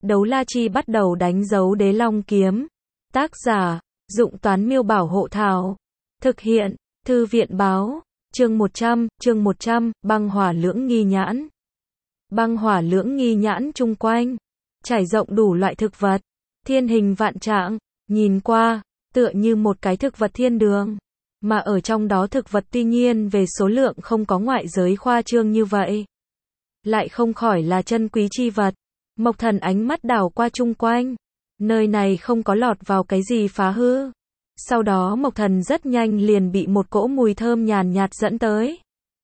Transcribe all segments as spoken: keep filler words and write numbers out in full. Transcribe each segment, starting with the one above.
Đấu la chi bắt đầu đánh dấu đế long kiếm. Tác giả, Dụng Toán Miêu Bảo Hộ Thảo. Thực hiện, Thư viện Báo. Chương một trăm, chương một trăm, băng hỏa lưỡng nghi nhãn. Băng hỏa lưỡng nghi nhãn chung quanh, trải rộng đủ loại thực vật, thiên hình vạn trạng, nhìn qua, tựa như một cái thực vật thiên đường. Mà ở trong đó thực vật tuy nhiên về số lượng không có ngoại giới khoa trương như vậy. Lại không khỏi là chân quý chi vật. Mộc Thần ánh mắt đảo qua chung quanh. Nơi này không có lọt vào cái gì phá hư. Sau đó Mộc Thần rất nhanh liền bị một cỗ mùi thơm nhàn nhạt dẫn tới.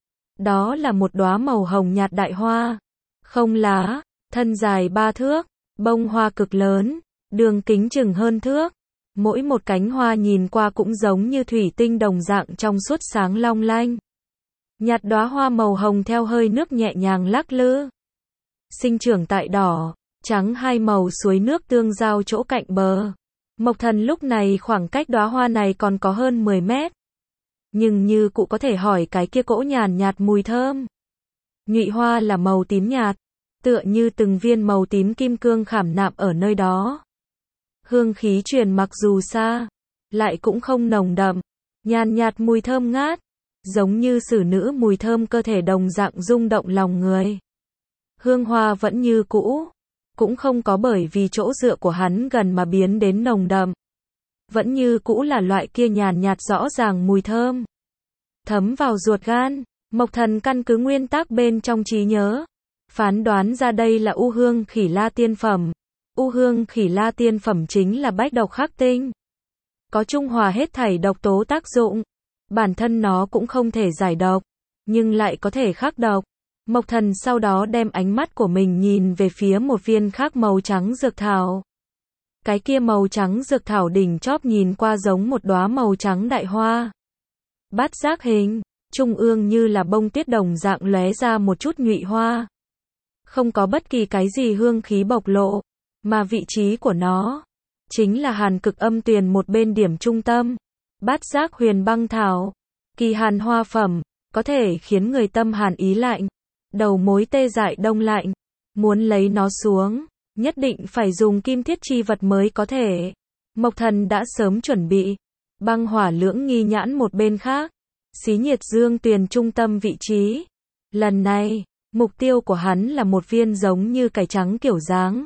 Đó là một đóa màu hồng nhạt đại hoa. Không lá, thân dài ba thước, bông hoa cực lớn, đường kính chừng hơn thước. Mỗi một cánh hoa nhìn qua cũng giống như thủy tinh đồng dạng trong suốt sáng long lanh. Nhạt đóa hoa màu hồng theo hơi nước nhẹ nhàng lắc lư. Sinh trưởng tại đỏ, trắng hai màu suối nước tương giao chỗ cạnh bờ. Mộc Thần lúc này khoảng cách đóa hoa này còn có hơn mười mét. Nhưng như cụ có thể hỏi cái kia cỗ nhàn nhạt mùi thơm. Nhụy hoa là màu tím nhạt, tựa như từng viên màu tím kim cương khảm nạm ở nơi đó. Hương khí truyền mặc dù xa, lại cũng không nồng đậm, nhàn nhạt mùi thơm ngát, giống như xử nữ mùi thơm cơ thể đồng dạng rung động lòng người. Hương hoa vẫn như cũ, cũng không có bởi vì chỗ dựa của hắn gần mà biến đến nồng đậm. Vẫn như cũ là loại kia nhàn nhạt rõ ràng mùi thơm. Thấm vào ruột gan, Mộc Thần căn cứ nguyên tắc bên trong trí nhớ, phán đoán ra đây là U Hương Khỉ La tiên phẩm. U Hương Khỉ La tiên phẩm chính là bách độc khắc tinh. Có trung hòa hết thảy độc tố tác dụng. Bản thân nó cũng không thể giải độc, nhưng lại có thể khắc độc. Mộc Thần sau đó đem ánh mắt của mình nhìn về phía một viên khác màu trắng dược thảo. Cái kia màu trắng dược thảo đỉnh chóp nhìn qua giống một đóa màu trắng đại hoa. Bát giác hình, trung ương như là bông tuyết đồng dạng lóe ra một chút nhụy hoa. Không có bất kỳ cái gì hương khí bộc lộ, mà vị trí của nó chính là hàn cực âm tuyền một bên điểm trung tâm. Bát giác huyền băng thảo, kỳ hàn hoa phẩm, có thể khiến người tâm hàn ý lạnh, đầu mối tê dại đông lạnh. Muốn lấy nó xuống, nhất định phải dùng kim thiết chi vật mới có thể. Mộc Thần đã sớm chuẩn bị. Băng hỏa lưỡng nghi nhãn một bên khác, xí nhiệt dương tuyền trung tâm vị trí. Lần này, mục tiêu của hắn là một viên giống như cải trắng kiểu dáng,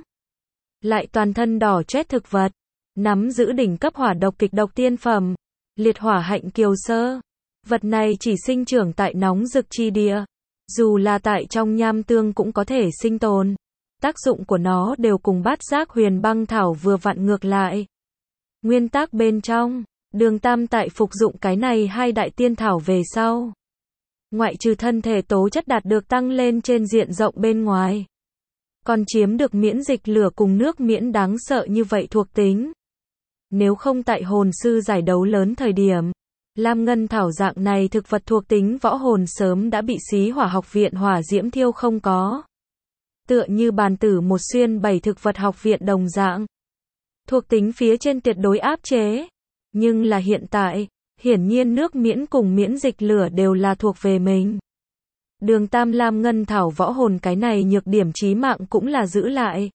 lại toàn thân đỏ chét thực vật, nắm giữ đỉnh cấp hỏa độc kịch độc tiên phẩm, liệt hỏa hạnh kiều sơ. Vật này chỉ sinh trưởng tại nóng rực chi địa, dù là tại trong nham tương cũng có thể sinh tồn. Tác dụng của nó đều cùng bát giác huyền băng thảo vừa vặn ngược lại. Nguyên tắc bên trong, Đường Tam tại phục dụng cái này hai đại tiên thảo về sau, ngoại trừ thân thể tố chất đạt được tăng lên trên diện rộng bên ngoài, còn chiếm được miễn dịch lửa cùng nước miễn đáng sợ như vậy thuộc tính. Nếu không tại hồn sư giải đấu lớn thời điểm, lam ngân thảo dạng này thực vật thuộc tính võ hồn sớm đã bị xí hỏa học viện hỏa diễm thiêu không có. Tựa như bàn tử một xuyên bảy thực vật học viện đồng dạng. Thuộc tính phía trên tuyệt đối áp chế. Nhưng là hiện tại, hiển nhiên nước miễn cùng miễn dịch lửa đều là thuộc về mình. Đường Tam lam ngân thảo võ hồn cái này nhược điểm chí mạng cũng là giữ lại.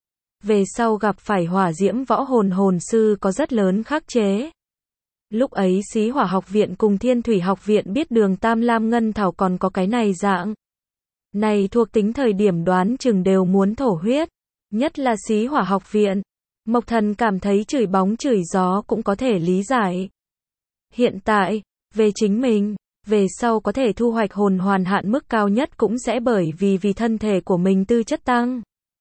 Về sau gặp phải hỏa diễm võ hồn hồn sư có rất lớn khắc chế. Lúc ấy xí hỏa học viện cùng thiên thủy học viện biết đường Tam lam ngân thảo còn có cái này dạng. Này thuộc tính thời điểm đoán chừng đều muốn thổ huyết. Nhất là xí hỏa học viện. Mộc Thần cảm thấy chửi bóng chửi gió cũng có thể lý giải. Hiện tại, về chính mình, về sau có thể thu hoạch hồn hoàn hạn mức cao nhất cũng sẽ bởi vì vì thân thể của mình tư chất tăng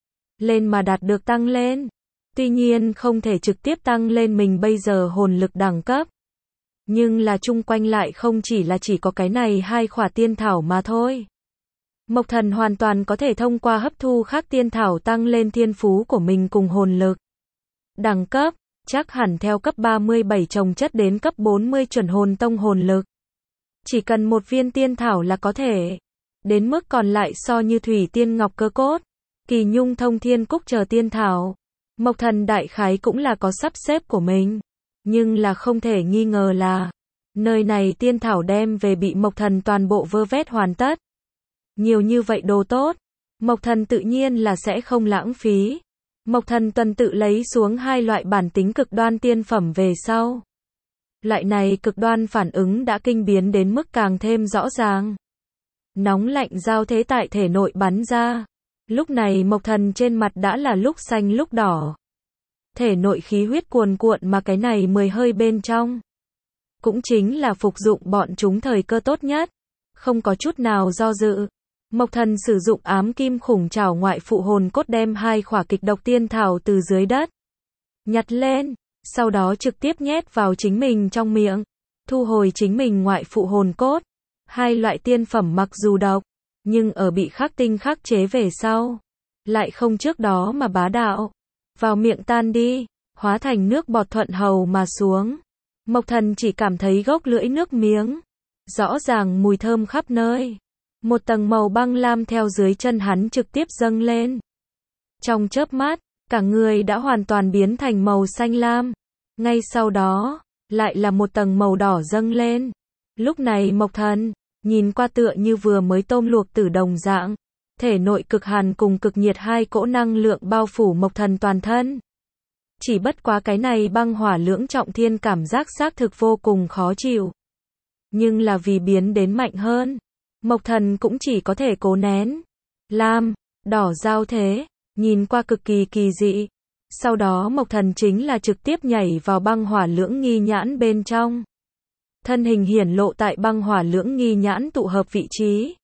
lên mà đạt được tăng lên. Tuy nhiên không thể trực tiếp tăng lên mình bây giờ hồn lực đẳng cấp. Nhưng là chung quanh lại không chỉ là chỉ có cái này hai khỏa tiên thảo mà thôi. Mộc Thần hoàn toàn có thể thông qua hấp thu khác tiên thảo tăng lên thiên phú của mình cùng hồn lực. Đẳng cấp, chắc hẳn theo cấp ba mươi bảy trồng chất đến cấp bốn mươi chuẩn hồn tông hồn lực. Chỉ cần một viên tiên thảo là có thể. Đến mức còn lại so như thủy tiên ngọc cơ cốt, kỳ nhung thông thiên cúc chờ tiên thảo. Mộc Thần đại khái cũng là có sắp xếp của mình. Nhưng là không thể nghi ngờ là, nơi này tiên thảo đem về bị Mộc Thần toàn bộ vơ vét hoàn tất. Nhiều như vậy đồ tốt, Mộc Thần tự nhiên là sẽ không lãng phí. Mộc Thần tuần tự lấy xuống hai loại bản tính cực đoan tiên phẩm về sau. Loại này cực đoan phản ứng đã kinh biến đến mức càng thêm rõ ràng. Nóng lạnh giao thế tại thể nội bắn ra. Lúc này Mộc Thần trên mặt đã là lúc xanh lúc đỏ. Thể nội khí huyết cuồn cuộn mà cái này mười hơi bên trong. Cũng chính là phục dụng bọn chúng thời cơ tốt nhất. Không có chút nào do dự. Mộc Thần sử dụng ám kim khủng trảo ngoại phụ hồn cốt đem hai khỏa kịch độc tiên thảo từ dưới đất nhặt lên, sau đó trực tiếp nhét vào chính mình trong miệng, thu hồi chính mình ngoại phụ hồn cốt. Hai loại tiên phẩm mặc dù độc, nhưng ở bị khắc tinh khắc chế về sau, lại không trước đó mà bá đạo. Vào miệng tan đi, hóa thành nước bọt thuận hầu mà xuống. Mộc Thần chỉ cảm thấy gốc lưỡi nước miếng, rõ ràng mùi thơm khắp nơi. Một tầng màu băng lam theo dưới chân hắn trực tiếp dâng lên. Trong chớp mắt, cả người đã hoàn toàn biến thành màu xanh lam. Ngay sau đó, lại là một tầng màu đỏ dâng lên. Lúc này Mộc Thần, nhìn qua tựa như vừa mới tôm luộc tử đồng dạng. Thể nội cực hàn cùng cực nhiệt hai cỗ năng lượng bao phủ Mộc Thần toàn thân. Chỉ bất quá cái này băng hỏa lưỡng trọng thiên cảm giác xác thực vô cùng khó chịu. Nhưng là vì biến đến mạnh hơn, Mộc Thần cũng chỉ có thể cố nén. Lam, đỏ giao thế, nhìn qua cực kỳ kỳ dị. Sau đó Mộc Thần chính là trực tiếp nhảy vào băng hỏa lưỡng nghi nhãn bên trong. Thân hình hiển lộ tại băng hỏa lưỡng nghi nhãn tụ hợp vị trí.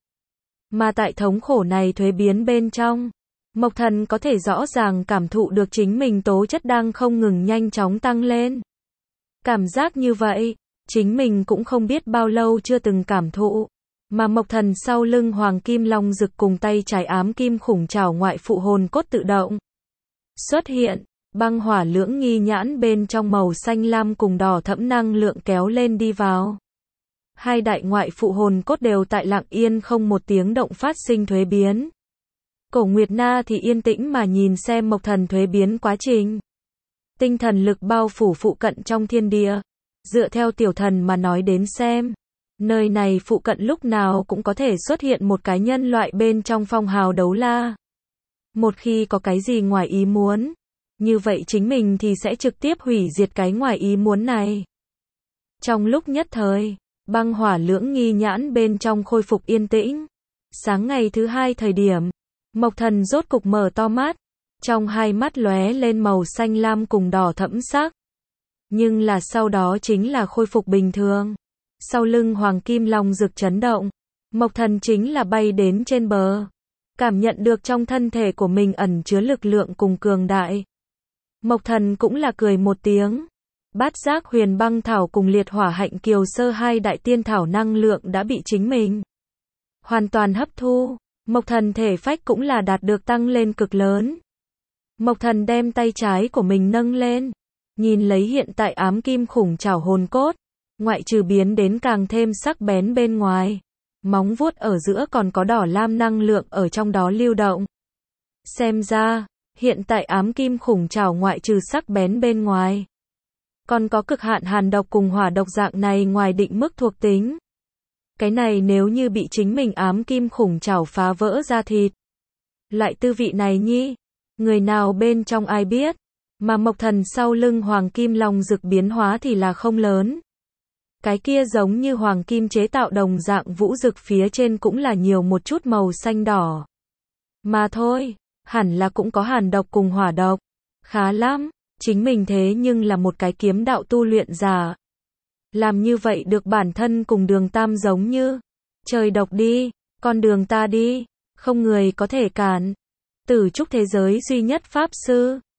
Mà tại thống khổ này thuế biến bên trong, Mộc Thần có thể rõ ràng cảm thụ được chính mình tố chất đang không ngừng nhanh chóng tăng lên. Cảm giác như vậy, chính mình cũng không biết bao lâu chưa từng cảm thụ. Mà Mộc Thần sau lưng hoàng kim long rực cùng tay trái ám kim khủng trảo ngoại phụ hồn cốt tự động xuất hiện, băng hỏa lưỡng nghi nhãn bên trong màu xanh lam cùng đỏ thẫm năng lượng kéo lên đi vào. Hai đại ngoại phụ hồn cốt đều tại lặng yên không một tiếng động phát sinh thuế biến. Cổ Nguyệt Na thì yên tĩnh mà nhìn xem Mộc Thần thuế biến quá trình. Tinh thần lực bao phủ phụ cận trong thiên địa. Dựa theo tiểu thần mà nói đến xem, nơi này phụ cận lúc nào cũng có thể xuất hiện một cái nhân loại bên trong phong hào đấu la. Một khi có cái gì ngoài ý muốn, như vậy chính mình thì sẽ trực tiếp hủy diệt cái ngoài ý muốn này. Trong lúc nhất thời, băng hỏa lưỡng nghi nhãn bên trong khôi phục yên tĩnh. Sáng ngày thứ hai thời điểm, Mộc Thần rốt cục mở to mắt, trong hai mắt lóe lên màu xanh lam cùng đỏ thẫm sắc. Nhưng là sau đó chính là khôi phục bình thường. Sau lưng hoàng kim long rực chấn động, Mộc Thần chính là bay đến trên bờ, cảm nhận được trong thân thể của mình ẩn chứa lực lượng cùng cường đại. Mộc Thần cũng là cười một tiếng. Bát giác huyền băng thảo cùng liệt hỏa hạnh kiều sơ hai đại tiên thảo năng lượng đã bị chính mình hoàn toàn hấp thu. Mộc Thần thể phách cũng là đạt được tăng lên cực lớn. Mộc Thần đem tay trái của mình nâng lên, nhìn lấy hiện tại ám kim khủng trảo hồn cốt, ngoại trừ biến đến càng thêm sắc bén bên ngoài, móng vuốt ở giữa còn có đỏ lam năng lượng ở trong đó lưu động. Xem ra, hiện tại ám kim khủng trảo ngoại trừ sắc bén bên ngoài, còn có cực hạn hàn độc cùng hỏa độc dạng này ngoài định mức thuộc tính. Cái này nếu như bị chính mình ám kim khủng trảo phá vỡ ra thịt, loại tư vị này nhi, người nào bên trong ai biết. Mà Mộc Thần sau lưng hoàng kim long rực biến hóa thì là không lớn. Cái kia giống như hoàng kim chế tạo đồng dạng vũ rực phía trên cũng là nhiều một chút màu xanh đỏ. Mà thôi, hẳn là cũng có hàn độc cùng hỏa độc. Khá lắm, chính mình thế nhưng là một cái kiếm đạo tu luyện giả. Làm như vậy được bản thân cùng Đường Tam giống như. Trời độc đi, con đường ta đi, không người có thể cản. Tử trúc thế giới duy nhất pháp sư.